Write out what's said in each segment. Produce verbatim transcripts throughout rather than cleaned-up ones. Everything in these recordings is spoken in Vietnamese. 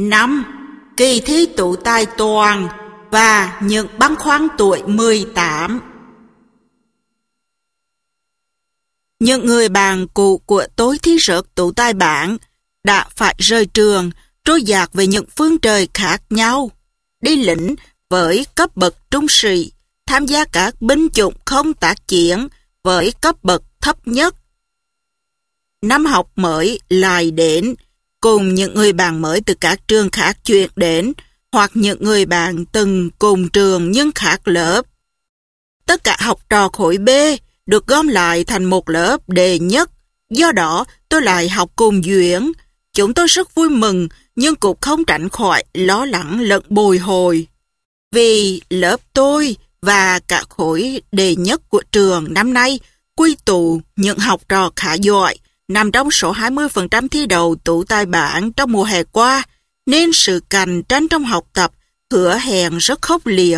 năm. Kỳ thi tụ tài toàn và những băn khoăn tuổi mười tám. Những người bạn cũ của tôi thi rớt tụ tài bảng đã phải rời trường, trôi dạt về những phương trời khác nhau, đi lính với cấp bậc trung sĩ, tham gia các binh chủng không tác chiến với cấp bậc thấp nhất. Năm học mới lại đến, cùng những người bạn mới từ các trường khác chuyển đến, hoặc những người bạn từng cùng trường nhưng khác lớp. Tất cả học trò khối B được gom lại thành một lớp đệ nhất, do đó tôi lại học cùng Duyễn. Chúng tôi rất vui mừng, nhưng cũng không tránh khỏi lo lắng lẫn bồi hồi. Vì lớp tôi và cả khối đệ nhất của trường năm nay quy tụ những học trò khá giỏi, nằm trong số hai mươi phần trăm thi đầu tụ tài bảng trong mùa hè qua, nên sự cạnh tranh trong học tập hứa hẹn rất khốc liệt.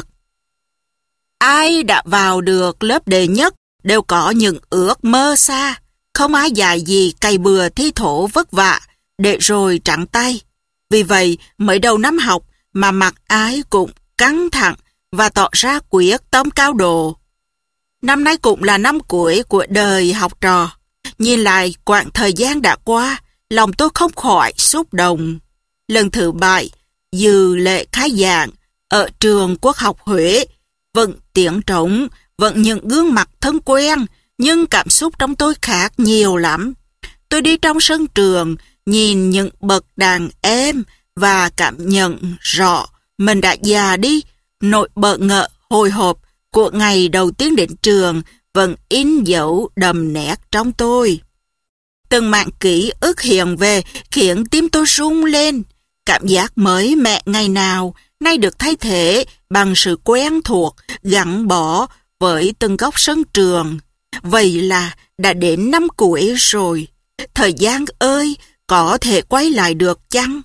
Ai đã vào được lớp đệ nhất đều có những ước mơ xa, không ai dạy gì cày bừa thi thố vất vả để rồi trắng tay. Vì vậy, mới đầu năm học mà mặt ai cũng căng thẳng và tỏ ra quyết tâm cao độ. Năm nay cũng là năm cuối của đời học trò. Nhìn lại quãng thời gian đã qua, lòng tôi không khỏi xúc động. Lần thứ bảy, dự lễ khai giảng ở trường Quốc học Huế, vẫn tiếng trống, vẫn những gương mặt thân quen, nhưng cảm xúc trong tôi khác nhiều lắm. Tôi đi trong sân trường, nhìn những bậc đàn em và cảm nhận rõ mình đã già đi. Nỗi bỡ ngỡ hồi hộp của ngày đầu tiên đến trường vẫn in dấu đậm nét trong tôi. Từng mảng ký ức hiện về khiến tim tôi rung lên. Cảm giác mới mẻ ngày nào nay được thay thế bằng sự quen thuộc, gắn bó với từng góc sân trường. Vậy là đã đến năm cuối rồi. Thời gian ơi, có thể quay lại được chăng?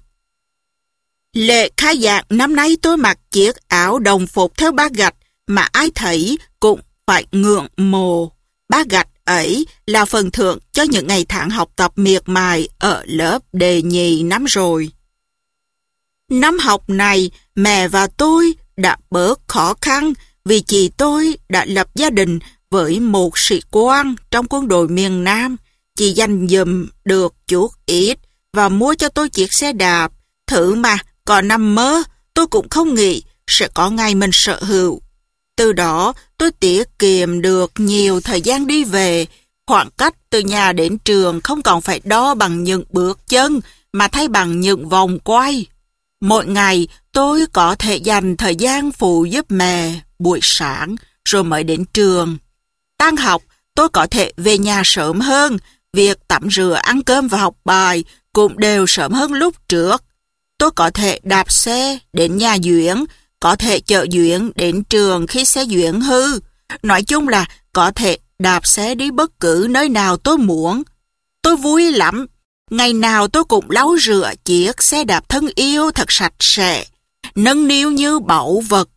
Lễ khai giảng năm nay tôi mặc chiếc áo đồng phục theo ba gạch mà ai thấy cũng phải ngưỡng mộ. Ba gạch ấy là phần thưởng cho những ngày tháng học tập miệt mài ở lớp đề nhì năm rồi. Năm học này, mẹ và tôi đã bớt khó khăn vì chị tôi đã lập gia đình với một sĩ quan trong quân đội miền Nam. Chị dành dụm được chút ít và mua cho tôi chiếc xe đạp. Thử mà, còn nằm mơ, tôi cũng không nghĩ sẽ có ngày mình sở hữu. Từ đó, tôi tiết kiệm được nhiều thời gian đi về. Khoảng cách từ nhà đến trường không còn phải đo bằng những bước chân, mà thay bằng những vòng quay. Mỗi ngày, tôi có thể dành thời gian phụ giúp mẹ buổi sáng, rồi mới đến trường. Tan học, tôi có thể về nhà sớm hơn. Việc tắm rửa, ăn cơm và học bài cũng đều sớm hơn lúc trước. Tôi có thể đạp xe đến nhà Duyễn, có thể chở Duyễn đến trường khi xe Duyễn hư. Nói chung là có thể đạp xe đi bất cứ nơi nào tôi muốn. Tôi vui lắm. Ngày nào tôi cũng lau rửa chiếc xe đạp thân yêu thật sạch sẽ, nâng niu như báu vật.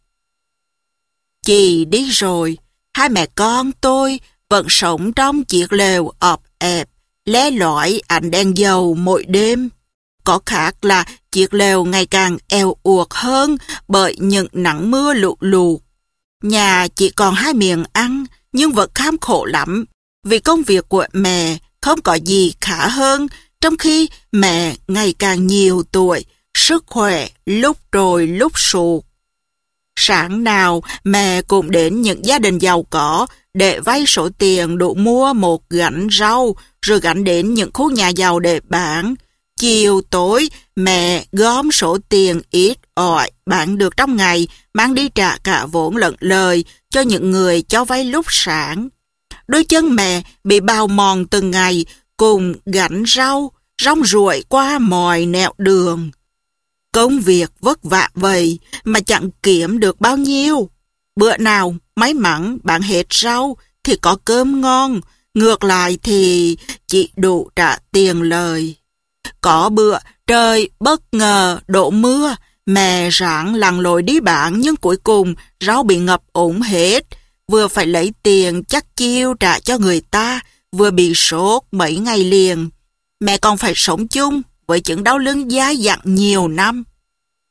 Chị đi rồi, hai mẹ con tôi vẫn sống trong chiếc lều ọp ẹp, le lỏi ánh đèn dầu mỗi đêm. Có khác là chiếc lều ngày càng eo uột hơn bởi những nắng mưa lụt lụt. Nhà chỉ còn hai miệng ăn, nhưng vẫn kham khổ lắm, vì công việc của mẹ không có gì khá hơn, trong khi mẹ ngày càng nhiều tuổi, sức khỏe lúc trồi lúc sụt. Sáng nào mẹ cũng đến những gia đình giàu có để vay số tiền đủ mua một gánh rau, rồi gánh đến những khu nhà giàu để bán. Chiều tối, mẹ gom số tiền ít ỏi bán được trong ngày, mang đi trả cả vốn lẫn lời cho những người cho vay lúc sáng. Đôi chân mẹ bị bào mòn từng ngày cùng gánh rau, rong ruổi qua mọi nẻo đường. Công việc vất vả vậy mà chẳng kiếm được bao nhiêu. Bữa nào may mắn bán hết rau thì có cơm ngon, ngược lại thì chỉ đủ trả tiền lời. Có bữa trời bất ngờ đổ mưa, mẹ ráng lặn lội đi bán nhưng cuối cùng rau bị ngập úng hết. Vừa phải lấy tiền chắc chiêu trả cho người ta, vừa bị sốt mấy ngày liền. Mẹ còn phải sống chung với chứng đau lưng dai dẳng nhiều năm.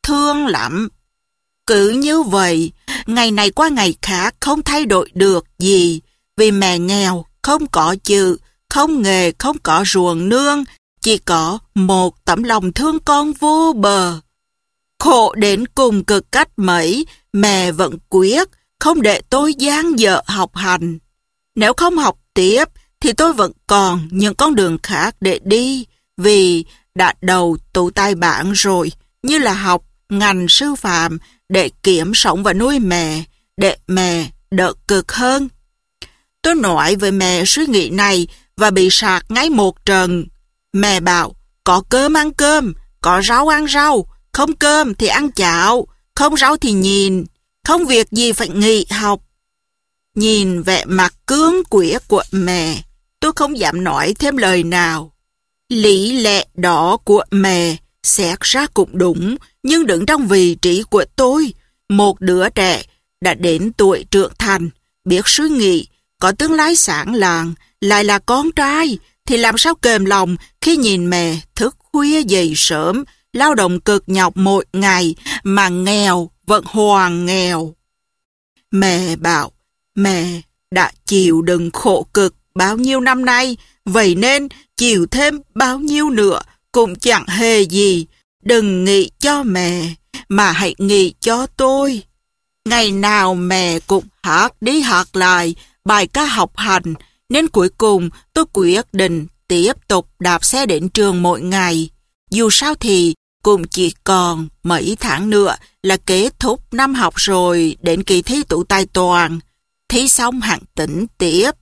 thương lắm. Cứ như vậy, ngày này qua ngày khác không thay đổi được gì, vì mẹ nghèo, không có chữ, không nghề, không có ruộng nương, chỉ có một tấm lòng thương con vô bờ. Khổ đến cùng cực cách mấy, mẹ vẫn quyết không để tôi dang dở học hành. Nếu không học tiếp, thì tôi vẫn còn những con đường khác để đi, vì đã đầu tụ tay bạn rồi, như là học ngành sư phạm để kiếm sống và nuôi mẹ, để mẹ đỡ cực hơn. Tôi nói với mẹ suy nghĩ này và bị sạc ngay một trận. Mẹ bảo, có cơm ăn cơm, có rau ăn rau, không cơm thì ăn cháo, không rau thì nhìn, không việc gì phải nghỉ học. Nhìn vẻ mặt cương quyết của mẹ, tôi không dám nói thêm lời nào. Lý lẽ đó của mẹ xét ra cũng đúng, nhưng đứng trong vị trí của tôi, một đứa trẻ đã đến tuổi trưởng thành, biết suy nghĩ, có tương lai sáng lạng, lại là con trai, thì làm sao kềm lòng khi nhìn mẹ thức khuya dậy sớm, lao động cực nhọc mỗi ngày, mà nghèo vẫn hoàn nghèo. Mẹ bảo, mẹ đã chịu đựng khổ cực bao nhiêu năm nay, vậy nên chịu thêm bao nhiêu nữa cũng chẳng hề gì. Đừng nghĩ cho mẹ, mà hãy nghĩ cho tôi. Ngày nào mẹ cũng hát đi hát lại bài ca học hành, nên cuối cùng tôi quyết định tiếp tục đạp xe đến trường mỗi ngày. Dù sao thì cũng chỉ còn mấy tháng nữa là kết thúc năm học rồi, đến kỳ thi tụ tài toàn. Thi xong hẳn tính tiếp.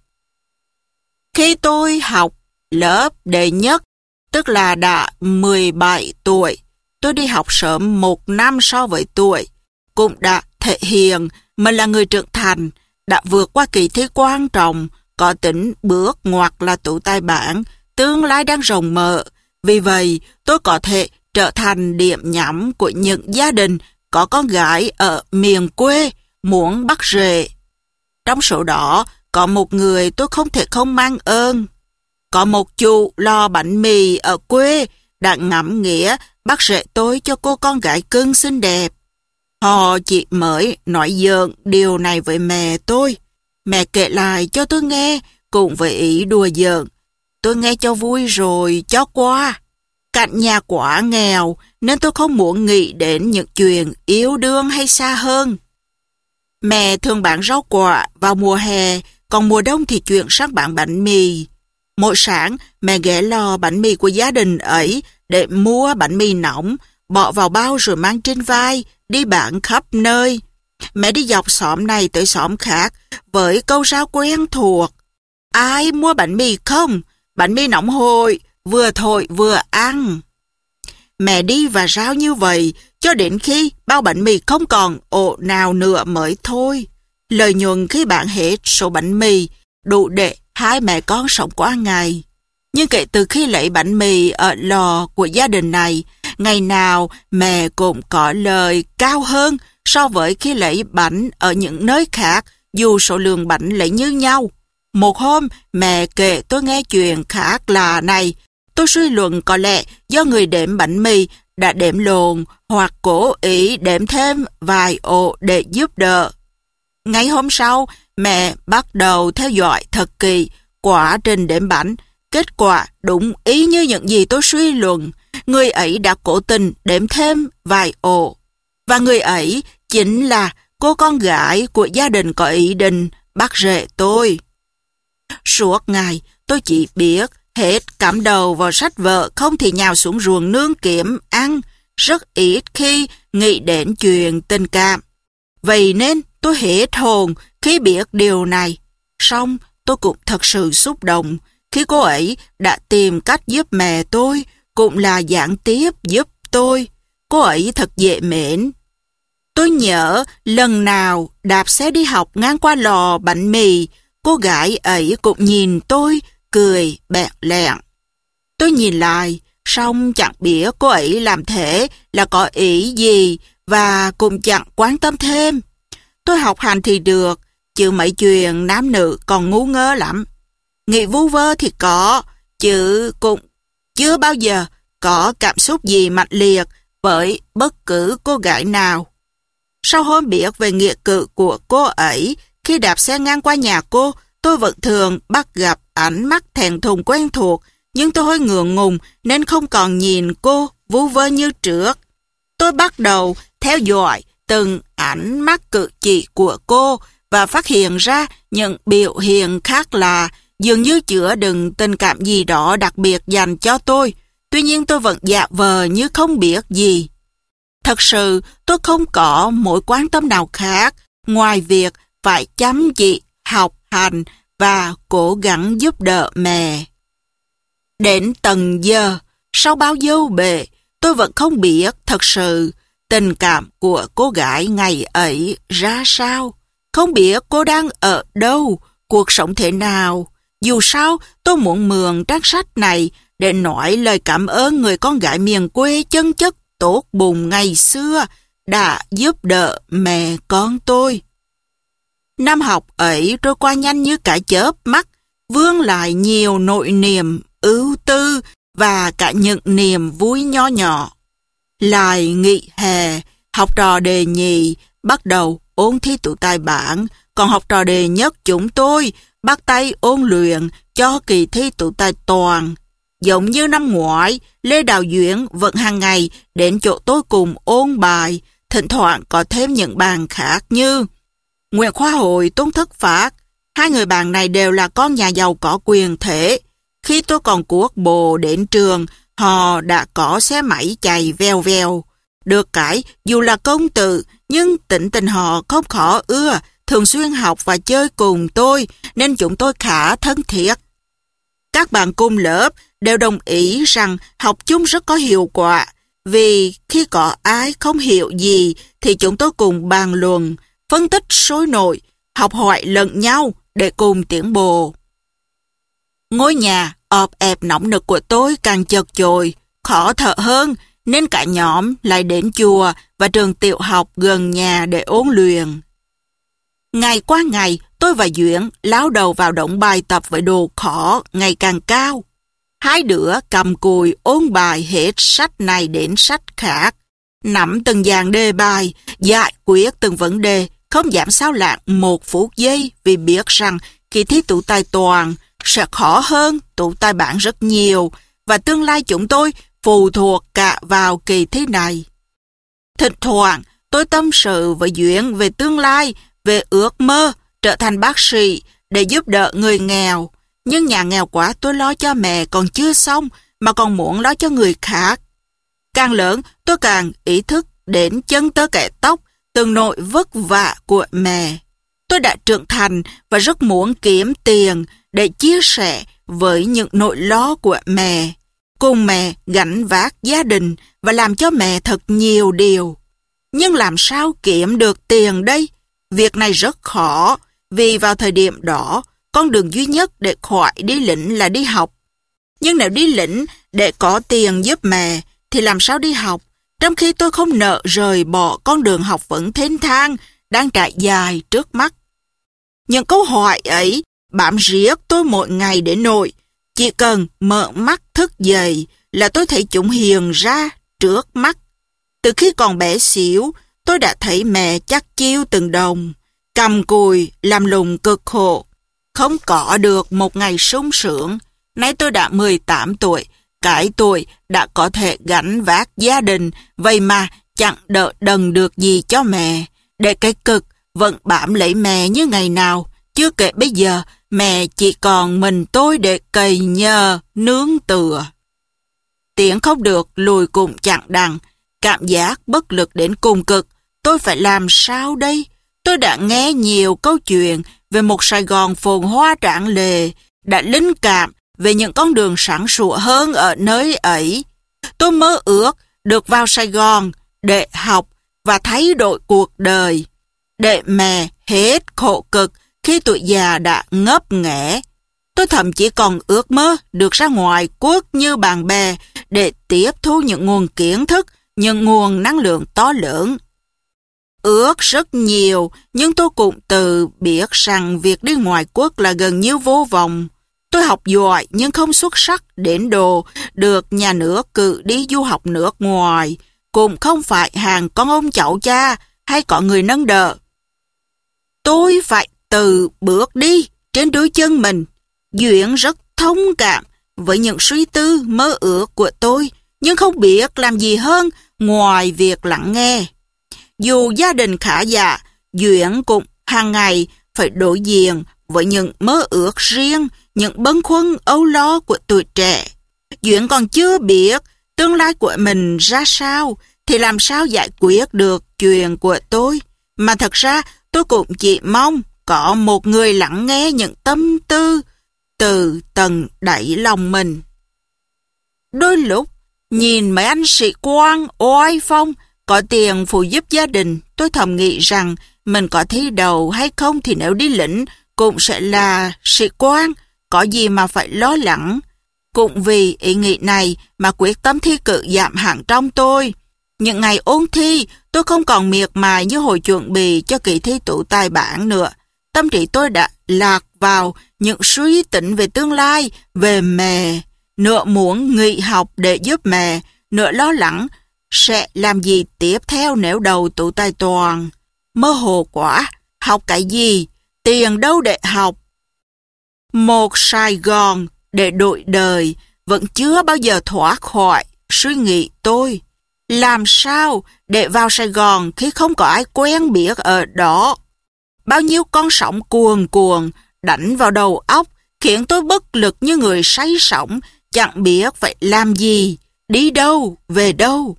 Khi tôi học lớp đệ nhất, tức là đã mười bảy tuổi, tôi đi học sớm một năm so với tuổi, cũng đã thể hiện mình là người trưởng thành, đã vượt qua kỳ thi quan trọng, có tính bước ngoặt là tụ tài bản, tương lai đang rộng mở. Vì vậy, tôi có thể trở thành điểm nhắm của những gia đình có con gái ở miền quê muốn bắt rể. Trong số đó, có một người tôi không thể không mang ơn. Có một chủ lò bánh mì ở quê đã ngẫm nghĩa bắt rể tôi cho cô con gái cưng xinh đẹp. Họ chỉ mới nói giỡn điều này với mẹ tôi. Mẹ kể lại cho tôi nghe cùng với ý đùa giỡn. Tôi nghe cho vui rồi cho qua. Cạnh nhà quá nghèo nên tôi không muốn nghĩ đến những chuyện yêu đương hay xa hơn. Mẹ thường bán rau quả vào mùa hè, còn mùa đông thì chuyển sang bán bánh mì. Mỗi sáng, mẹ ghé lò bánh mì của gia đình ấy để mua bánh mì nóng, bỏ vào bao rồi mang trên vai, đi bán khắp nơi. Mẹ đi dọc xóm này tới xóm khác với câu rao quen thuộc. Ai mua bánh mì không? Bánh mì nóng hổi, vừa thổi vừa ăn. Mẹ đi và rao như vậy cho đến khi bao bánh mì không còn ổ nào nữa mới thôi. Lợi nhuận khi bán hết số bánh mì đủ để hai mẹ con sống qua ngày. Nhưng kể từ khi lấy bánh mì ở lò của gia đình này, ngày nào mẹ cũng có lời cao hơn so với khi lấy bánh ở những nơi khác, dù số lượng bánh lấy như nhau. Một hôm, mẹ kể tôi nghe chuyện khác lạ này. Tôi suy luận có lẽ do người đếm bánh mì đã đếm lộn hoặc cố ý đếm thêm vài ổ để giúp đỡ. Ngày hôm sau, mẹ bắt đầu theo dõi thật kỳ quá trình đếm bánh. Kết quả đúng ý như những gì tôi suy luận. Người ấy đã cố tình đếm thêm vài ổ. Và người ấy chính là cô con gái của gia đình có ý định bắt rể tôi. Suốt ngày, tôi chỉ biết hết cắm đầu vào sách vở, không thì nhào xuống ruộng nương kiếm ăn, rất ít khi nghĩ đến chuyện tình cảm. Vậy nên tôi hết hồn khi biết điều này. Song tôi cũng thật sự xúc động khi cô ấy đã tìm cách giúp mẹ tôi, cũng là gián tiếp giúp tôi. Cô ấy thật dễ mến. Tôi nhớ lần nào đạp xe đi học ngang qua lò bánh mì, cô gái ấy cũng nhìn tôi, cười bẹn lẹn. Tôi nhìn lại, song chẳng biết cô ấy làm thế là có ý gì và cũng chẳng quan tâm thêm. Tôi học hành thì được, chứ mấy chuyện nam nữ còn ngu ngơ lắm. Nghĩ vu vơ thì có, chứ cũng chưa bao giờ có cảm xúc gì mạnh liệt với bất cứ cô gái nào. Sau hôm biết về nghĩa cử của cô ấy, khi đạp xe ngang qua nhà cô, tôi vẫn thường bắt gặp ánh mắt thẹn thùng quen thuộc, nhưng tôi hơi ngượng ngùng nên không còn nhìn cô vu vơ như trước. Tôi bắt đầu theo dõi từng ánh mắt cử chỉ của cô và phát hiện ra những biểu hiện khác lạ, dường như chứa đựng tình cảm gì đó đặc biệt dành cho tôi. Tuy nhiên tôi vẫn giả vờ như không biết gì. Thật sự tôi không có mối quan tâm nào khác ngoài việc phải chăm chỉ học hành và cố gắng giúp đỡ mẹ. Đến tận giờ, sau bao dâu bề, tôi vẫn không biết thật sự tình cảm của cô gái ngày ấy ra sao. Không biết cô đang ở đâu, cuộc sống thế nào. Dù sao, tôi muốn mượn trang sách này để nói lời cảm ơn người con gái miền quê chân chất tốt bụng ngày xưa đã giúp đỡ mẹ con tôi. Năm học ấy trôi qua nhanh như cả chớp mắt, vương lại nhiều nỗi niềm ưu tư và cả những niềm vui nho nhỏ. Lại nghỉ hè, học trò đề nhì bắt đầu ôn thi tụ tài bảng, còn học trò đề nhất chúng tôi bắt tay ôn luyện cho kỳ thi tụ tài toàn. Giống như năm ngoái, Lê Đào Duyễn vẫn hàng ngày đến chỗ tôi cùng ôn bài, thỉnh thoảng có thêm những bạn khác như Nguyễn Khoa Hội, Tôn Thất Phát. Hai người bạn này đều là con nhà giàu có quyền thế. Khi tôi còn cuốc bộ đến trường, họ đã có xe máy chạy vèo vèo. Được cái, dù là công tử, nhưng tính tình họ không khó ưa, thường xuyên học và chơi cùng tôi, nên chúng tôi khá thân thiết. Các bạn cùng lớp đều đồng ý rằng học chung rất có hiệu quả, vì khi có ai không hiểu gì thì chúng tôi cùng bàn luận, phân tích sôi nổi, học hỏi lẫn nhau để cùng tiến bộ. Ngôi nhà ọp ẹp nóng nực của tôi càng chật chội, khó thở hơn, nên cả nhóm lại đến chùa và trường tiểu học gần nhà để ôn luyện. Ngày qua ngày, tôi và Duyễn lao đầu vào đống bài tập với đồ khó ngày càng cao. Hai đứa cầm cùi ôn bài hết sách này đến sách khác, nắm từng dàn đề bài, giải quyết từng vấn đề, không giảm sao lãng một phút giây vì biết rằng kỳ thi tụ tài toàn sẽ khó hơn tụ tài bảng rất nhiều và tương lai chúng tôi phụ thuộc cả vào kỳ thi này. Thỉnh thoảng, tôi tâm sự với Duyễn về tương lai, về ước mơ trở thành bác sĩ để giúp đỡ người nghèo. Nhưng nhà nghèo quá, tôi lo cho mẹ còn chưa xong mà còn muốn lo cho người khác. Càng lớn, tôi càng ý thức đến chân tơ kẻ tóc, từng nỗi vất vả của mẹ. Tôi đã trưởng thành và rất muốn kiếm tiền để chia sẻ với những nỗi lo của mẹ, cùng mẹ gánh vác gia đình và làm cho mẹ thật nhiều điều. Nhưng làm sao kiếm được tiền đây? Việc này rất khó, vì vào thời điểm đó, con đường duy nhất để khỏi đi lĩnh là đi học. Nhưng nếu đi lĩnh để có tiền giúp mẹ, thì làm sao đi học, trong khi tôi không nỡ rời bỏ con đường học vấn thênh thang đang trải dài trước mắt. Những câu hỏi ấy bám riết tôi mỗi ngày để nổi. Chỉ cần mở mắt thức dậy là tôi thấy chúng hiện ra trước mắt. Từ khi còn bé xíu, tôi đã thấy mẹ chắt chiu từng đồng, cầm cùi, làm lùng cực khổ. Không có được một ngày sung sướng. Nay tôi đã mười tám tuổi, cái tuổi đã có thể gánh vác gia đình, vậy mà chẳng đỡ đần được gì cho mẹ. Để cái cực vẫn bám lấy mẹ như ngày nào. Chưa kể bây giờ, mẹ chỉ còn mình tôi để cày nhờ, nướng tựa. Tiếng không được, lùi cũng chẳng đằng. Cảm giác bất lực đến cùng cực. Tôi phải làm sao đây? Tôi đã nghe nhiều câu chuyện về một Sài Gòn phồn hoa tráng lệ, đã linh cảm về những con đường sáng sủa hơn ở nơi ấy. Tôi mơ ước được vào Sài Gòn để học và thay đổi cuộc đời, để mẹ hết khổ cực khi tuổi già đã ngấp nghé. Tôi thậm chí còn ước mơ được ra ngoài quốc như bạn bè để tiếp thu những nguồn kiến thức, những nguồn năng lượng to lớn. Ước rất nhiều, nhưng tôi cũng tự biết rằng việc đi ngoài quốc là gần như vô vọng. Tôi học giỏi nhưng không xuất sắc đến độ được nhà nước cử đi du học nước ngoài. cũng không phải hàng con ông cháu cha hay có người nâng đỡ. Tôi phải tự bước đi trên đôi chân mình. Duyên rất thông cảm với những suy tư mơ ước của tôi, nhưng không biết làm gì hơn ngoài việc lắng nghe. Dù gia đình khá giả, Duyên cũng hàng ngày phải đối diện với những mơ ước riêng, những bâng khuâng âu lo của tuổi trẻ. Duyên còn chưa biết tương lai của mình ra sao, thì làm sao giải quyết được chuyện của tôi. Mà thật ra tôi cũng chỉ mong có một người lắng nghe những tâm tư từ tầng đáy lòng mình. Đôi lúc, nhìn mấy anh sĩ quan oai phong có tiền phụ giúp gia đình, tôi thầm nghĩ rằng mình có thi đậu hay không thì nếu đi lĩnh cũng sẽ là sĩ quan, có gì mà phải lo lắng. Cũng vì ý nghĩ này mà quyết tâm thi cử giảm hẳn trong tôi. Những ngày ôn thi, tôi không còn miệt mài như hồi chuẩn bị cho kỳ thi tủ tài bản nữa. Tâm trí tôi đã lạc vào những suy tính về tương lai, về mẹ. Nửa muốn nghỉ học để giúp mẹ, nửa lo lắng sẽ làm gì tiếp theo nếu đầu tủ tài toàn. Mơ hồ quá, học cái gì, tiền đâu để học. Một Sài Gòn để đổi đời vẫn chưa bao giờ thoát khỏi suy nghĩ tôi. Làm sao để vào Sài Gòn khi không có ai quen biết ở đó? Bao nhiêu con sóng cuồn cuồn đánh vào đầu óc khiến tôi bất lực như người say sóng, chẳng biết phải làm gì, đi đâu, về đâu.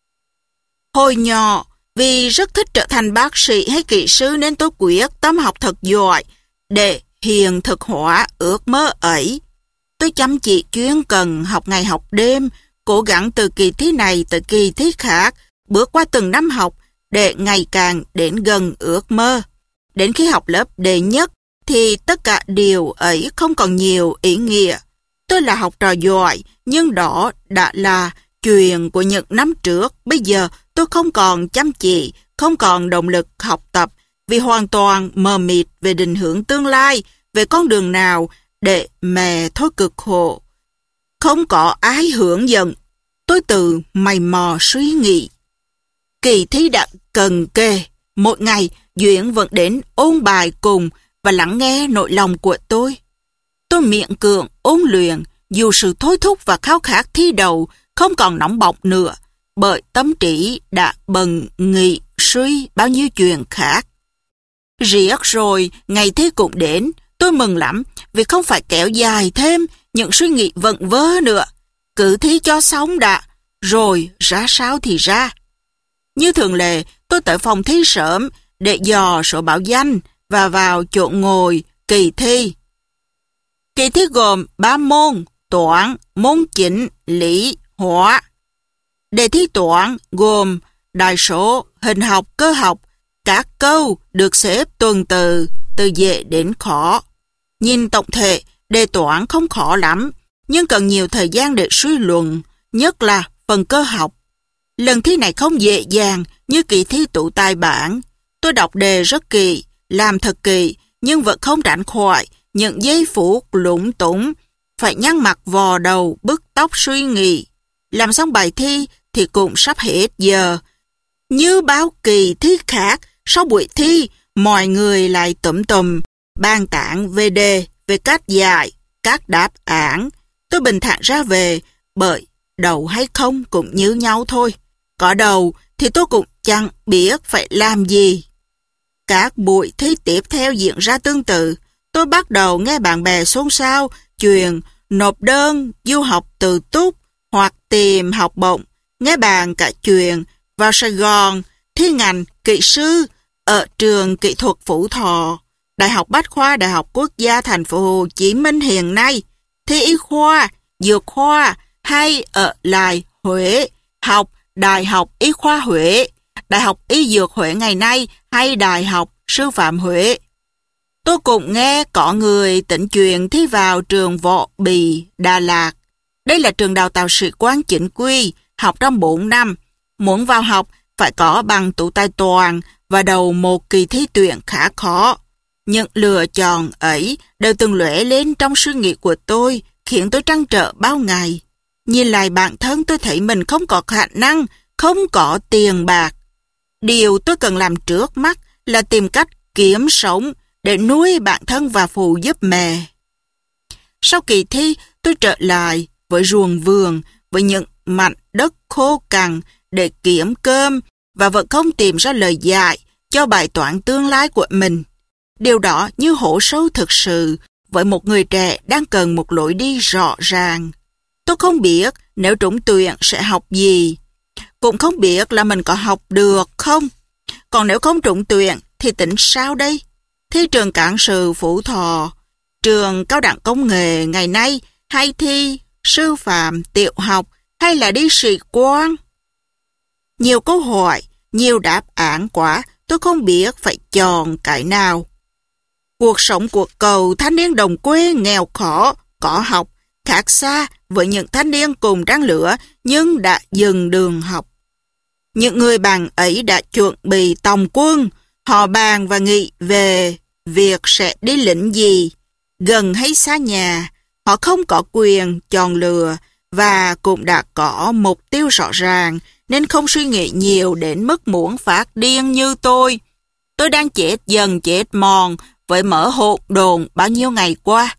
Hồi nhỏ, vì rất thích trở thành bác sĩ hay kỹ sư nên tôi quyết tâm học thật giỏi để hiện thực hóa ước mơ ấy. Tôi chăm chỉ chuyên cần học ngày học đêm, cố gắng từ kỳ thi này tới kỳ thi khác, bước qua từng năm học để ngày càng đến gần ước mơ. Đến khi học lớp đệ nhất thì tất cả điều ấy không còn nhiều ý nghĩa. Tôi là học trò giỏi, nhưng đó đã là chuyện của những năm trước. Bây giờ tôi không còn chăm chỉ, không còn động lực học tập vì hoàn toàn mờ mịt về định hướng tương lai, về con đường nào để mẹ thôi cực khổ. Không có ai hướng dẫn. Tôi tự mày mò suy nghĩ. Kỳ thi đã cần kề. Một ngày, Duyên vẫn đến ôn bài cùng và lắng nghe nỗi lòng của tôi. Tôi miễn cưỡng ôn luyện, dù sự thôi thúc và khao khát thi đầu không còn nóng bỏng nữa, bởi tâm trí đã bận nghị suy bao nhiêu chuyện khác. Riết rồi, ngày thi cũng đến, tôi mừng lắm vì không phải kéo dài thêm những suy nghĩ vẩn vơ nữa. Cứ thi cho xong đã, rồi ra sao thì ra. Như thường lệ, tôi tới phòng thi sớm để dò sổ báo danh và vào chỗ ngồi kỳ thi. Kỳ thi gồm ba môn: toán, môn chính, lý, hóa. Đề thi toán gồm đại số, hình học, cơ học. Các câu được xếp tuần tự, từ dễ đến khó. Nhìn tổng thể, đề toán không khó lắm, nhưng cần nhiều thời gian để suy luận, nhất là phần cơ học. Lần thi này không dễ dàng như kỳ thi tủ tài bản. Tôi đọc đề rất kỹ, làm thật kỹ, nhưng vẫn không tránh khỏi những giây phút lúng túng, phải nhăn mặt vò đầu, bứt tóc suy nghĩ. Làm xong bài thi thì cũng sắp hết giờ. Như bao kỳ thi khác, sau buổi thi, mọi người lại tủm tùm, bàn tán về đề, về cách giải, các đáp án. Tôi bình thản ra về, bởi đầu hay không cũng như nhau thôi. Có đầu thì tôi cũng chẳng biết phải làm gì. Các buổi thi tiếp theo diễn ra tương tự. Tôi bắt đầu nghe bạn bè xôn xao chuyện nộp đơn, du học tự túc hoặc tìm học bổng. Nghe bàn cả chuyện vào Sài Gòn, thi ngành kỹ sư ở trường kỹ thuật Phú Thọ, Đại học Bách khoa Đại học Quốc gia thành phố Hồ Chí Minh hiện nay, thi y khoa, dược khoa hay ở lại Huế, học Đại học Y khoa Huế, Đại học Y dược Huế ngày nay hay Đại học Sư phạm Huế. Tôi cũng nghe có người tỉnh chuyện thi vào trường Võ Bị, Đà Lạt. Đây là trường đào tạo sĩ quan chính quy, học trong bốn năm. Muốn vào học phải có bằng tủ tài toàn và đầu một kỳ thi tuyển khá khó. Những lựa chọn ấy đều từng lóe lên trong suy nghĩ của tôi, khiến tôi trăn trở bao ngày. Nhìn lại bản thân tôi thấy mình không có khả năng không có tiền bạc. Điều tôi cần làm trước mắt là tìm cách kiếm sống để nuôi bản thân và phụ giúp mẹ. Sau kỳ thi, tôi trở lại với ruộng vườn, với những mảnh đất khô cằn để kiếm cơm và vẫn không tìm ra lời giải cho bài toán tương lai của mình. Điều đó như hổ sâu thực sự với một người trẻ đang cần một lối đi rõ ràng. Tôi không biết nếu trúng tuyển sẽ học gì, cũng không biết là mình có học được không. Còn nếu không trúng tuyển thì tính sao đây? Thi trường Cảng Sự Phú Thọ, trường cao đẳng công nghệ ngày nay, hay thi sư phạm tiểu học, hay là đi sĩ quan? Nhiều câu hỏi, nhiều đáp án quá, tôi không biết phải chọn cái nào. Cuộc sống của cậu thanh niên đồng quê nghèo khó, có học, khác xa với những thanh niên cùng trang lứa nhưng đã dừng đường học. Những người bạn ấy đã chuẩn bị tòng quân, họ bàn và nghị về việc sẽ đi lĩnh gì, gần hay xa nhà. Họ không có quyền chọn lựa và cũng đã có mục tiêu rõ ràng nên không suy nghĩ nhiều đến mức muốn phát điên như tôi. Tôi đang chết dần chết mòn với mỡ hột đồn bao nhiêu ngày qua.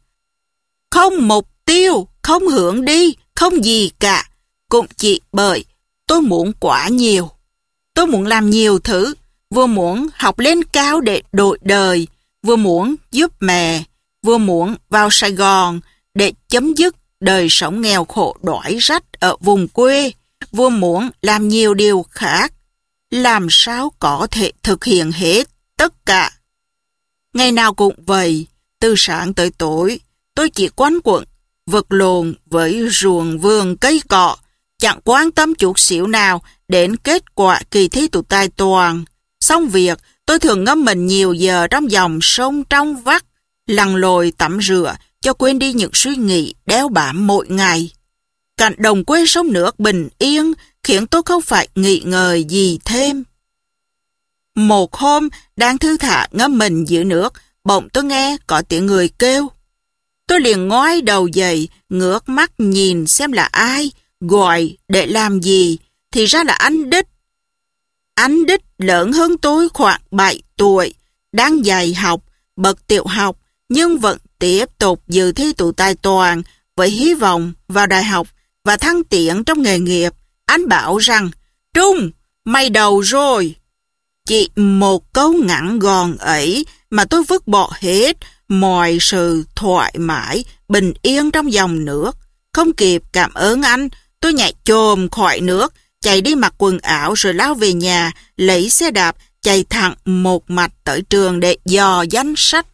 Không mục tiêu, không hướng đi, không gì cả. Cũng chỉ bởi tôi muốn quá nhiều. Tôi muốn làm nhiều thứ, vừa muốn học lên cao để đổi đời, vừa muốn giúp mẹ, vừa muốn vào Sài Gòn để chấm dứt đời sống nghèo khổ đói rách ở vùng quê, vừa muốn làm nhiều điều khác. Làm sao có thể thực hiện hết tất cả? Ngày nào cũng vậy, từ sáng tới tối, tôi chỉ quanh quẩn, vật lộn với ruộng vườn cây cọ, chẳng quan tâm chút xíu nào đến kết quả kỳ thi tụt tai toàn. Xong việc, tôi thường ngâm mình nhiều giờ trong dòng sông trong vắt, lặn lội tắm rửa cho quên đi những suy nghĩ đeo bám mỗi ngày. Cảnh đồng quê sông nước bình yên khiến tôi không phải nghĩ ngợi gì thêm. Một hôm, đang thư thả ngâm mình dưới nước, bỗng tôi nghe có tiếng người kêu. Tôi liền ngoái đầu dậy, ngước mắt nhìn xem là ai, gọi để làm gì, thì ra là anh Đích. Anh Đích lớn hơn tôi khoảng bảy tuổi, đang dạy học, bậc tiểu học, nhưng vẫn tiếp tục dự thi tụt tai toàn với hy vọng vào đại học và thăng tiến trong nghề nghiệp. Anh bảo rằng, Trung, mày đầu rồi. Chỉ một câu ngắn gọn ấy mà tôi vứt bỏ hết mọi sự thoải mái, bình yên trong dòng nước. Không kịp cảm ơn anh, tôi nhảy chồm khỏi nước, chạy đi mặc quần áo rồi lao về nhà, lấy xe đạp, chạy thẳng một mạch tới trường để dò danh sách.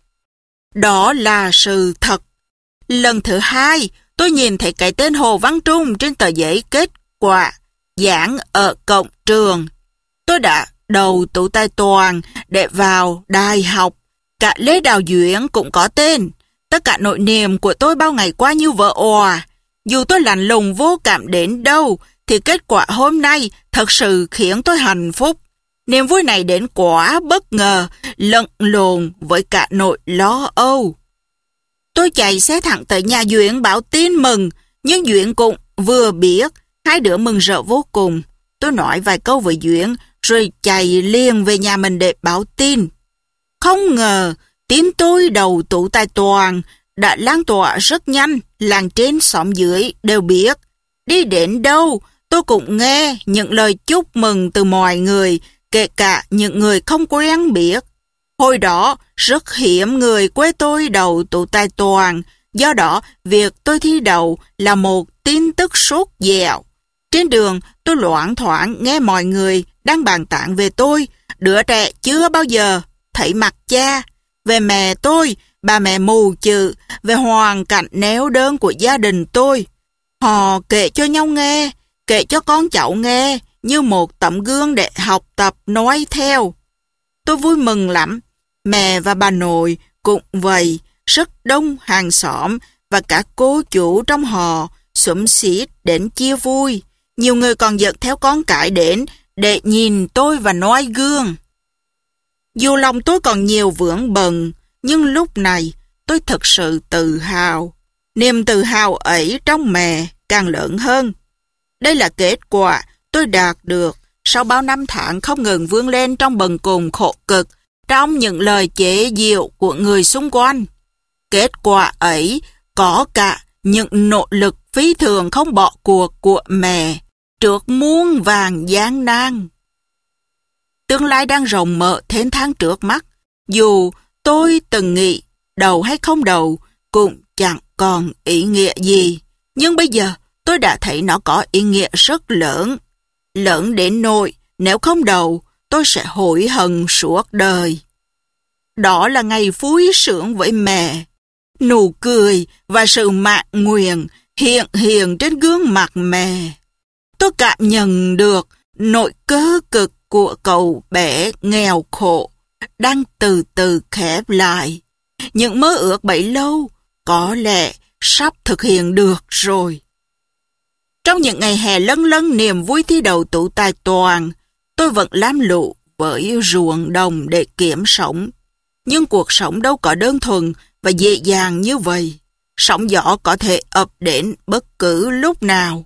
Đó là sự thật. Lần thứ hai, tôi nhìn thấy cái tên Hồ Văn Trung trên tờ giấy kết quả giảng ở cổng trường. Tôi đã đầu tụt tai toàn để vào đại học. Cả Lê Đào Duyễn cũng có tên. Tất cả nỗi niềm của tôi bao ngày qua như vỡ òa. Dù tôi lạnh lùng vô cảm đến đâu, thì kết quả hôm nay thật sự khiến tôi hạnh phúc. Niềm vui này đến quá bất ngờ, lẫn lộn với cả nỗi lo âu. Tôi chạy xe thẳng tới nhà Duyễn báo tin mừng, nhưng Duyễn cũng vừa biết, hai đứa mừng rỡ vô cùng. Tôi nói vài câu với Duyễn, rồi chạy liền về nhà mình để báo tin. Không ngờ, tin tôi đầu tụt tai toàn đã lan tỏa rất nhanh, làng trên xóm dưới đều biết. Đi đến đâu, tôi cũng nghe những lời chúc mừng từ mọi người, kể cả những người không quen biết. Hồi đó, rất hiếm người quê tôi đầu tụt tai toàn, do đó việc tôi thi đậu là một tin tức sốt dẻo. Trên đường, tôi loảng thoảng nghe mọi người đang bàn tán về tôi, đứa trẻ chưa bao giờ thấy mặt cha, về mẹ tôi, bà mẹ mù chữ, về hoàn cảnh néo đơn của gia đình tôi. Họ kể cho nhau nghe, kể cho con cháu nghe, như một tấm gương để học tập nói theo. Tôi vui mừng lắm. Mẹ và bà nội cũng vậy, rất đông hàng xóm và cả cô chủ trong họ xúm xít đến chia vui. Nhiều người còn dẫn theo con cái đến để nhìn tôi và noi gương. Dù lòng tôi còn nhiều vướng bận, nhưng lúc này tôi thật sự tự hào. Niềm tự hào ấy trong mẹ càng lớn hơn. Đây là kết quả tôi đạt được sau bao năm tháng không ngừng vươn lên trong bần cùng khổ cực, trong những lời chế giễu của người xung quanh. Kết quả ấy có cả những nỗ lực phi thường không bỏ cuộc của mẹ trước muôn vàng gian nan. Tương lai đang rộng mở thênh thang trước mắt, dù tôi từng nghĩ đầu hay không đầu cũng chẳng còn ý nghĩa gì, nhưng bây giờ tôi đã thấy nó có ý nghĩa rất lớn. Lớn đến nỗi nếu không đầu, tôi sẽ hối hận suốt đời. Đó là ngày vui sướng với mẹ. Nụ cười và sự mạn nguyện hiện hiện trên gương mặt mẹ. Tôi cảm nhận được nỗi cơ cực của cậu bé nghèo khổ đang từ từ khép lại. Những mơ ước bấy lâu có lẽ sắp thực hiện được rồi. Trong những ngày hè lân lân niềm vui thi đầu tụ tài toàn, tôi vẫn lam lụ với ruộng đồng để kiếm sống. Nhưng cuộc sống đâu có đơn thuần và dễ dàng như vậy. Sóng gió có thể ập đến bất cứ lúc nào.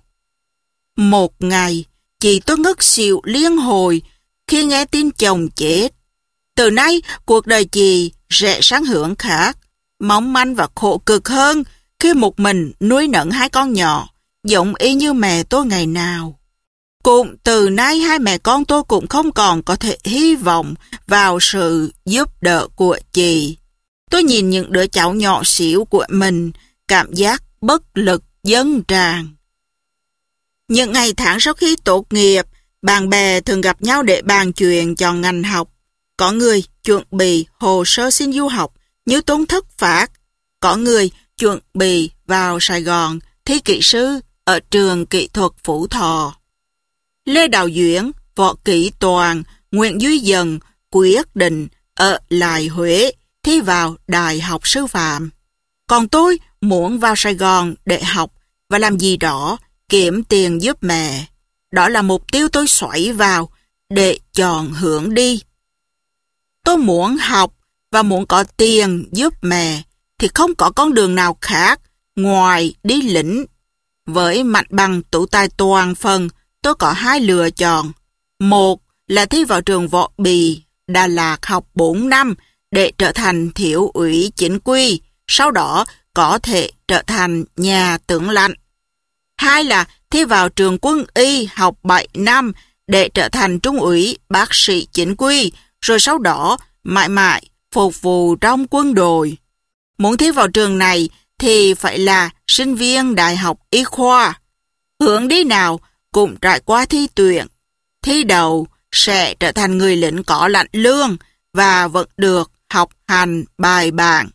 Một ngày, chị tôi ngất xỉu liên hồi khi nghe tin chồng chết. Từ nay, cuộc đời chị rẽ sang hướng khác, mong manh và khổ cực hơn khi một mình nuôi nấng hai con nhỏ, giống y như mẹ tôi ngày nào. Cũng từ nay hai mẹ con tôi cũng không còn có thể hy vọng vào sự giúp đỡ của chị. Tôi nhìn những đứa cháu nhỏ xỉu của mình, cảm giác bất lực dâng tràn. Những ngày tháng sau khi tốt nghiệp, bạn bè thường gặp nhau để bàn chuyện chọn ngành học. Có người chuẩn bị hồ sơ xin du học như Tôn Thất Phát. Có người chuẩn bị vào Sài Gòn thi kỹ sư ở trường kỹ thuật Phú Thọ. Lê Đào Duyễn, Võ Kỷ Toàn, Nguyễn Duy Dần quyết định ở lại Huế thi vào Đại học Sư phạm. Còn tôi muốn vào Sài Gòn để học và làm gì đó kiếm tiền giúp mẹ. Đó là mục tiêu tôi xoáy vào để chọn hướng đi. Tôi muốn học và muốn có tiền giúp mẹ thì không có con đường nào khác ngoài đi lính. Với mạnh bằng tụ tài toàn phần, tôi có hai lựa chọn. Một là thi vào trường Võ Bị, Đà Lạt học bốn năm để trở thành thiếu ủy chính quy, sau đó có thể trở thành nhà tướng lãnh. Hai là thi vào trường Quân y học bảy năm để trở thành trung úy bác sĩ chính quy, rồi sau đó mãi mãi phục vụ trong quân đội. Muốn thi vào trường này thì phải là sinh viên đại học y khoa. Hướng đi nào cũng trải qua thi tuyển. Thi đầu sẽ trở thành người lính có lãnh lương và vẫn được học hành bài bản.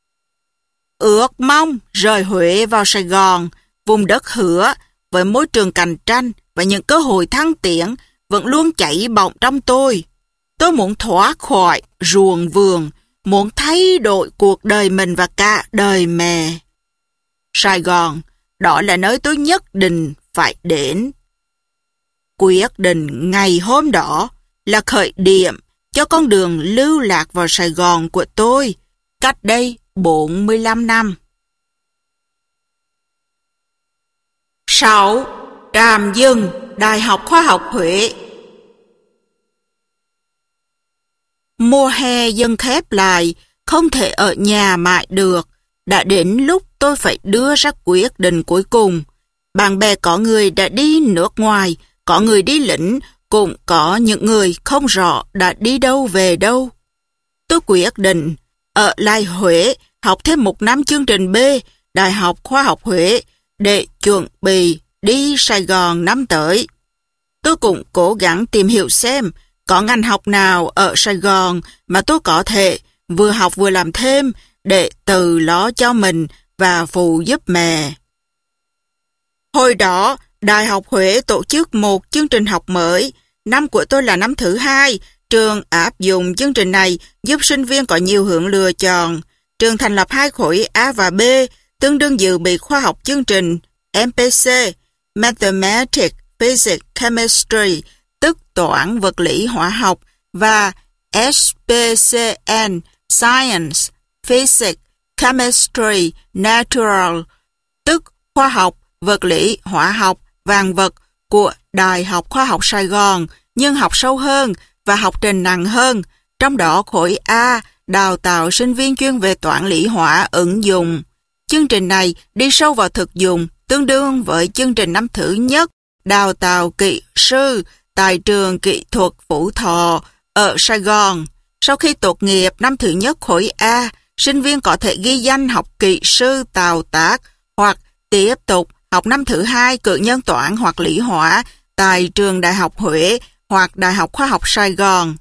Ước mong rời Huế vào Sài Gòn, vùng đất hứa với môi trường cạnh tranh và những cơ hội thăng tiến vẫn luôn chảy bỏng trong tôi. Tôi muốn thoát khỏi ruộng vườn, muốn thay đổi cuộc đời mình và cả đời mẹ. Sài Gòn, đó là nơi tôi nhất định phải đến. Quyết định ngày hôm đó là khởi điểm cho con đường lưu lạc vào Sài Gòn của tôi, cách đây bốn mươi lăm năm. sáu. Trạm dừng Đại học Khoa học Huế. Mùa hè dần khép lại, không thể ở nhà mãi được. Đã đến lúc tôi phải đưa ra quyết định cuối cùng. Bạn bè có người đã đi nước ngoài, có người đi lính, cũng có những người không rõ đã đi đâu về đâu. Tôi quyết định ở lại Huế học thêm một năm chương trình B, Đại học Khoa học Huế, để chuẩn bị đi Sài Gòn năm tới. Tôi cũng cố gắng tìm hiểu xem có ngành học nào ở Sài Gòn mà tôi có thể vừa học vừa làm thêm để tự lo cho mình và phụ giúp mẹ. Hồi đó, Đại học Huế tổ chức một chương trình học mới. Năm của tôi là năm thứ hai. Trường áp dụng chương trình này giúp sinh viên có nhiều hướng lựa chọn. Trường thành lập hai khối A và B, tương đương dự bị khoa học chương trình M P C, Mathematics, Physics, Chemistry, tức toán, vật lý, hóa học, và S P C N, Science, Physics, Chemistry, Natural, tức khoa học, vật lý, hóa học, vạn vật, của Đại học Khoa học Sài Gòn, nhưng học sâu hơn và học trình nặng hơn. Trong đó khối A đào tạo sinh viên chuyên về toán lý hóa ứng dụng. Chương trình này đi sâu vào thực dụng, tương đương với chương trình năm thứ nhất đào tạo kỹ sư tại trường kỹ thuật Phú Thọ ở Sài Gòn. Sau khi tốt nghiệp năm thứ nhất khối A, sinh viên có thể ghi danh học kỹ sư tạo tác hoặc tiếp tục học năm thứ hai cử nhân toán hoặc lý hóa tại trường Đại học Huế hoặc Đại học Khoa học Sài Gòn.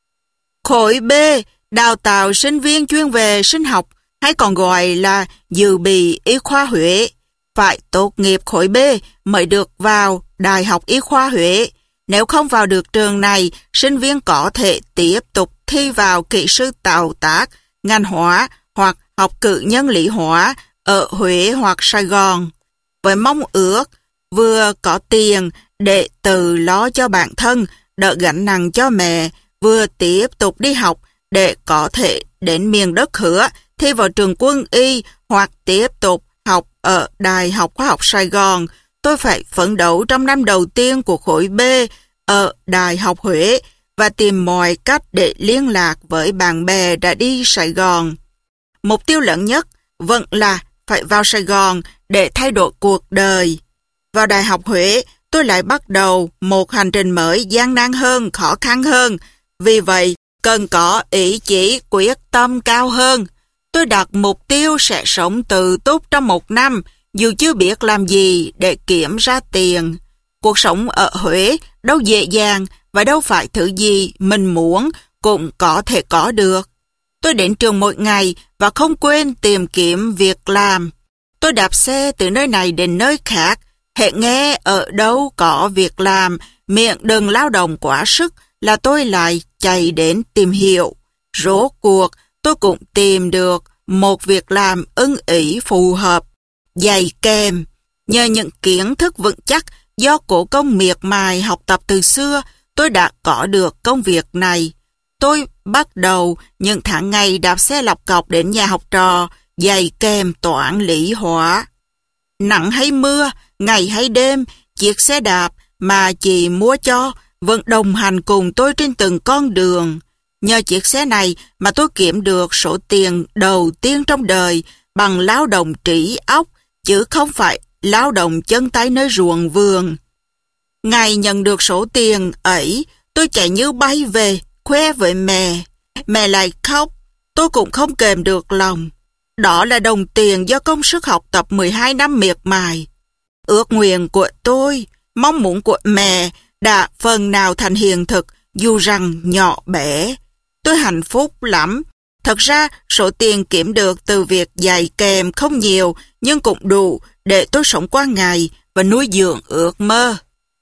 Khối B đào tạo sinh viên chuyên về sinh học hay còn gọi là dự bị y khoa Huế. Phải tốt nghiệp khối B mới được vào Đại học Y khoa Huế. Nếu không vào được trường này, sinh viên có thể tiếp tục thi vào kỹ sư tạo tác, ngành hóa hoặc học cử nhân lý hóa ở Huế hoặc Sài Gòn. Với mong ước vừa có tiền để tự lo cho bản thân, đỡ gánh nặng cho mẹ, vừa tiếp tục đi học để có thể đến miền đất hứa, thi vào trường quân y hoặc tiếp tục học ở Đại học Khoa học Sài Gòn, tôi phải phấn đấu trong năm đầu tiên của khối B ở Đại học Huế và tìm mọi cách để liên lạc với bạn bè đã đi Sài Gòn. Mục tiêu lớn nhất vẫn là phải vào Sài Gòn để thay đổi cuộc đời. Vào Đại học Huế, tôi lại bắt đầu một hành trình mới gian nan hơn, khó khăn hơn. Vì vậy, cần có ý chí quyết tâm cao hơn. Tôi đặt mục tiêu sẽ sống tự túc trong một năm, dù chưa biết làm gì để kiếm ra tiền. Cuộc sống ở Huế đâu dễ dàng và đâu phải thứ gì mình muốn cũng có thể có được. Tôi đến trường mỗi ngày và không quên tìm kiếm việc làm. Tôi đạp xe từ nơi này đến nơi khác, hễ nghe ở đâu có việc làm, miệng đừng lao động quá sức là tôi lại chạy đến tìm hiểu. Rốt cuộc, tôi cũng tìm được một việc làm ưng ý phù hợp, dày kèm. Nhờ những kiến thức vững chắc do cổ công miệt mài học tập từ xưa, tôi đã có được công việc này. Tôi bắt đầu những tháng ngày đạp xe lọc cọc đến nhà học trò, dày kèm toán lý hóa. Nắng hay mưa, ngày hay đêm, chiếc xe đạp mà chị mua cho vẫn đồng hành cùng tôi trên từng con đường. Nhờ chiếc xe này mà tôi kiếm được số tiền đầu tiên trong đời bằng lao động trí óc, chứ không phải lao động chân tay nơi ruộng vườn. Ngày nhận được số tiền ấy, tôi chạy như bay về, khoe với mẹ. Mẹ lại khóc, tôi cũng không kềm được lòng. Đó là đồng tiền do công sức học tập mười hai năm miệt mài. Ước nguyện của tôi, mong muốn của mẹ đã phần nào thành hiện thực, dù rằng nhỏ bé. Tôi hạnh phúc lắm. Thật ra, số tiền kiếm được từ việc dạy kèm không nhiều, nhưng cũng đủ để tôi sống qua ngày và nuôi dưỡng ước mơ.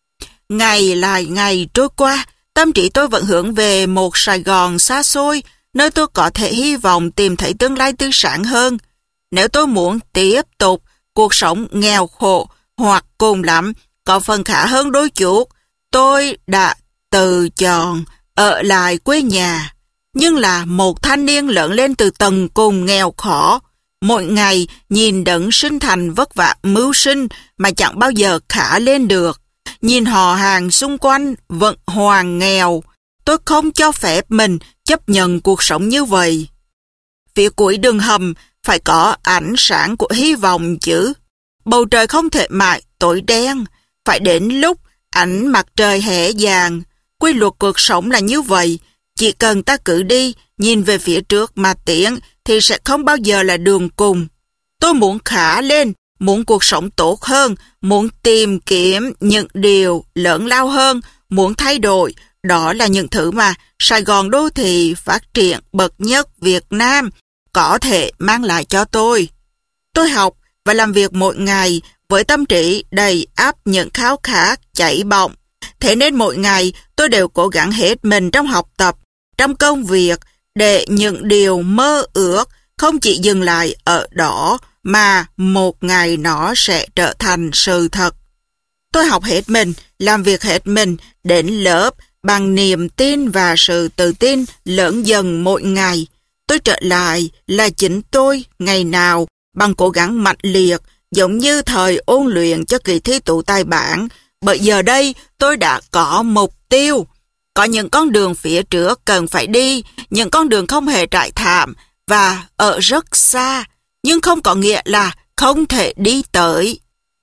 Ngày lại ngày trôi qua, tâm trí tôi vẫn hướng về một Sài Gòn xa xôi, nơi tôi có thể hy vọng tìm thấy tương lai tươi sáng hơn. Nếu tôi muốn tiếp tục cuộc sống nghèo khổ hoặc cùng lắm có phần khá hơn đôi chút, tôi đã từ chọn ở lại quê nhà. Nhưng là một thanh niên lớn lên từ tầng cùng nghèo khổ, mỗi ngày nhìn đấng sinh thành vất vả mưu sinh mà chẳng bao giờ khả lên được. Nhìn họ hàng xung quanh vẫn hoàn nghèo, tôi không cho phép mình chấp nhận cuộc sống như vậy. Phía cuối đường hầm phải có ánh sáng của hy vọng chứ. Bầu trời không thể mãi tối đen, phải đến lúc ánh mặt trời hé vàng. Quy luật cuộc sống là như vậy, chỉ cần ta cứ đi, nhìn về phía trước mà tiến thì sẽ không bao giờ là đường cùng. Tôi muốn khá lên, muốn cuộc sống tốt hơn, muốn tìm kiếm những điều lớn lao hơn, muốn thay đổi. Đó là những thứ mà Sài Gòn đô thị phát triển bậc nhất Việt Nam có thể mang lại cho tôi. Tôi học và làm việc mỗi ngày với tâm trí đầy ắp những khao khát cháy bỏng. Thế nên mỗi ngày tôi đều cố gắng hết mình trong học tập, trong công việc để những điều mơ ước không chỉ dừng lại ở đó mà một ngày nó sẽ trở thành sự thật. Tôi học hết mình, làm việc hết mình, đến lớp bằng niềm tin và sự tự tin lớn dần mỗi ngày. Tôi trở lại là chính tôi ngày nào bằng cố gắng mạnh liệt, giống như thời ôn luyện cho kỳ thi tụ tài bảng bởi giờ đây tôi đã có mục tiêu. Có những con đường phía trước cần phải đi, những con đường không hề trải thảm và ở rất xa, nhưng không có nghĩa là không thể đi tới.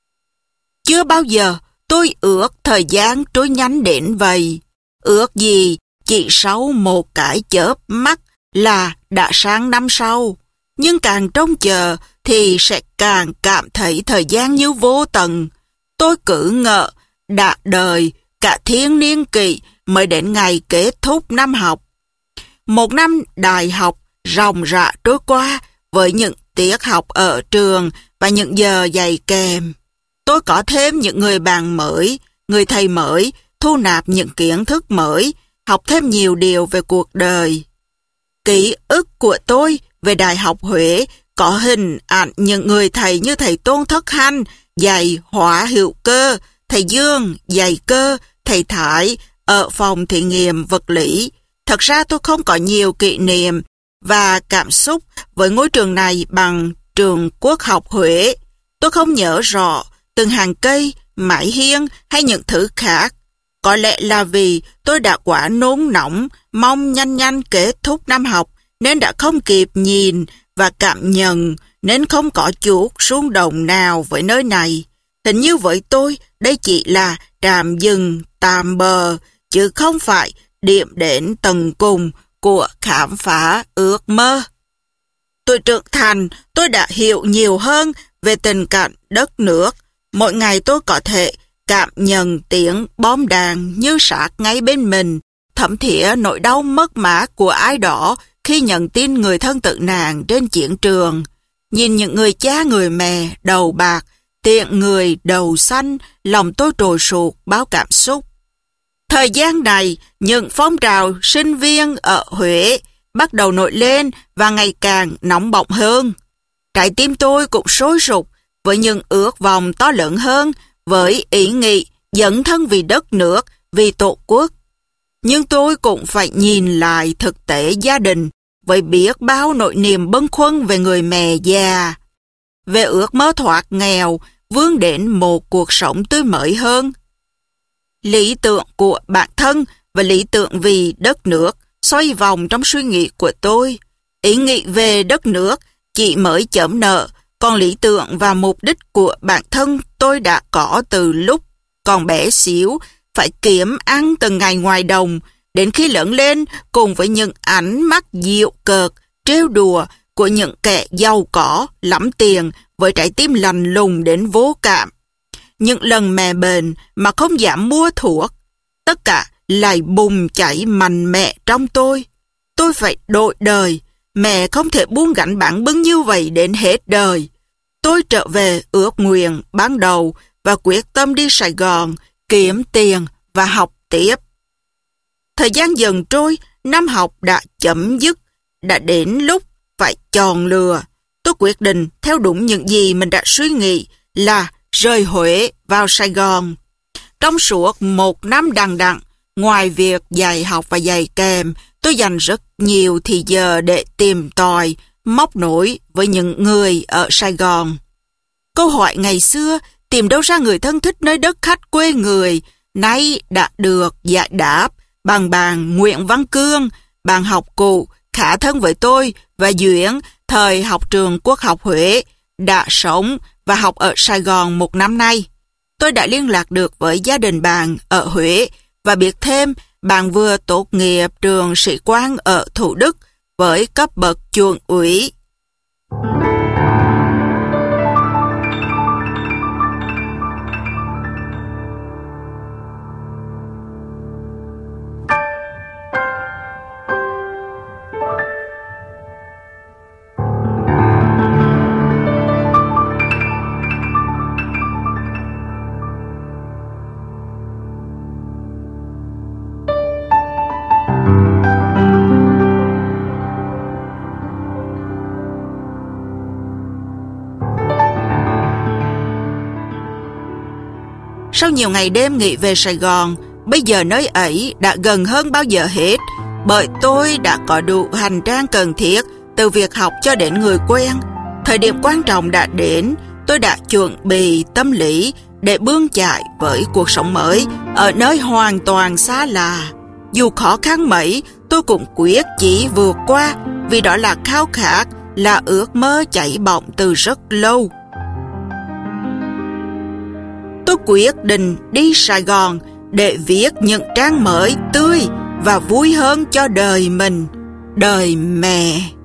Chưa bao giờ tôi ước thời gian trôi nhanh đến vậy. Ước gì chỉ sau một cái chớp mắt là đã sang năm sau. Nhưng càng trông chờ thì sẽ càng cảm thấy thời gian như vô tận. Tôi cứ ngỡ đã đời cả thiên niên kỷ mới đến ngày kết thúc năm học. Một năm đại học ròng rã trôi qua với những tiết học ở trường và những giờ dạy kèm. Tôi có thêm những người bạn mới, người thầy mới, thu nạp những kiến thức mới, học thêm nhiều điều về cuộc đời. Ký ức của tôi về Đại học Huế có hình ảnh những người thầy như thầy Tôn Thất Hanh dạy hóa hữu cơ, thầy Dương dạy cơ, thầy Thái ở phòng thí nghiệm vật lý. Thật ra tôi không có nhiều kỷ niệm và cảm xúc với ngôi trường này bằng trường Quốc học Huế. Tôi không nhớ rõ từng hàng cây, mái hiên hay những thứ khác. Có lẽ là vì tôi đã quá nôn nóng, mong nhanh nhanh kết thúc năm học nên đã không kịp nhìn và cảm nhận, nên không có chút xung động nào với nơi này. Hình như với tôi, đây chỉ là trạm dừng tạm bờ, chứ không phải điểm đến tận cùng của khám phá ước mơ. Tôi trưởng thành, tôi đã hiểu nhiều hơn về tình cảnh đất nước. Mỗi ngày tôi có thể cảm nhận tiếng bom đạn như sát ngay bên mình, thấm thía nỗi đau mất mát của ai đó khi nhận tin người thân tử nạn trên chiến trường. Nhìn những người cha người mẹ đầu bạc, tiện người đầu xanh, lòng tôi trồi sụt bao cảm xúc. Thời gian này, những phong trào sinh viên ở Huế bắt đầu nổi lên và ngày càng nóng bỏng hơn. Trái tim tôi cũng sôi sục với những ước vọng to lớn hơn, với ý nghĩ dấn thân vì đất nước, vì tổ quốc. Nhưng tôi cũng phải nhìn lại thực tế gia đình với biết bao nỗi niềm bâng khuâng về người mẹ già, về ước mơ thoát nghèo, vươn đến một cuộc sống tươi mới hơn. Lý tưởng của bản thân và lý tưởng vì đất nước xoay vòng trong suy nghĩ của tôi. Ý nghĩ về đất nước chỉ mới chớm nở, còn lý tưởng và mục đích của bản thân tôi đã có từ lúc còn bé xíu, phải kiếm ăn từng ngày ngoài đồng, đến khi lớn lên cùng với những ánh mắt dịu cợt, trêu đùa của những kẻ giàu có, lắm tiền với trái tim lạnh lùng đến vô cảm. Những lần mẹ bệnh mà không dám mua thuốc, tất cả lại bùng cháy mạnh mẽ trong tôi. Tôi phải đổi đời, mẹ không thể buông gánh bản bưng như vậy đến hết đời. Tôi trở về ước nguyện ban đầu và quyết tâm đi Sài Gòn, kiếm tiền và học tiếp. Thời gian dần trôi, năm học đã chấm dứt, đã đến lúc phải chọn lựa. Tôi quyết định theo đúng những gì mình đã suy nghĩ là rời Huế vào Sài Gòn. Trong suốt một năm đằng đẵng, ngoài việc dạy học và dạy kèm, tôi dành rất nhiều thời giờ để tìm tòi, móc nối với những người ở Sài Gòn. Câu hỏi ngày xưa, tìm đâu ra người thân thích nơi đất khách quê người, nay đã được giải đáp bằng bạn Nguyễn Văn Cương, bạn học cụ khá thân với tôi và Duyễn, thời học trường Quốc học Huế, đã sống và học ở Sài Gòn một năm nay. Tôi đã liên lạc được với gia đình bạn ở Huế và biết thêm bạn vừa tốt nghiệp trường sĩ quan ở Thủ Đức với cấp bậc chuẩn úy. Sau nhiều ngày đêm nghĩ về Sài Gòn, bây giờ nơi ấy đã gần hơn bao giờ hết, bởi tôi đã có đủ hành trang cần thiết từ việc học cho đến người quen. Thời điểm quan trọng đã đến, tôi đã chuẩn bị tâm lý để bươn chải với cuộc sống mới ở nơi hoàn toàn xa lạ. Dù khó khăn mấy, tôi cũng quyết chỉ vượt qua, vì đó là khao khát, là ước mơ cháy bỏng từ rất lâu. Tôi quyết định đi Sài Gòn để viết những trang mới tươi và vui hơn cho đời mình, đời mẹ.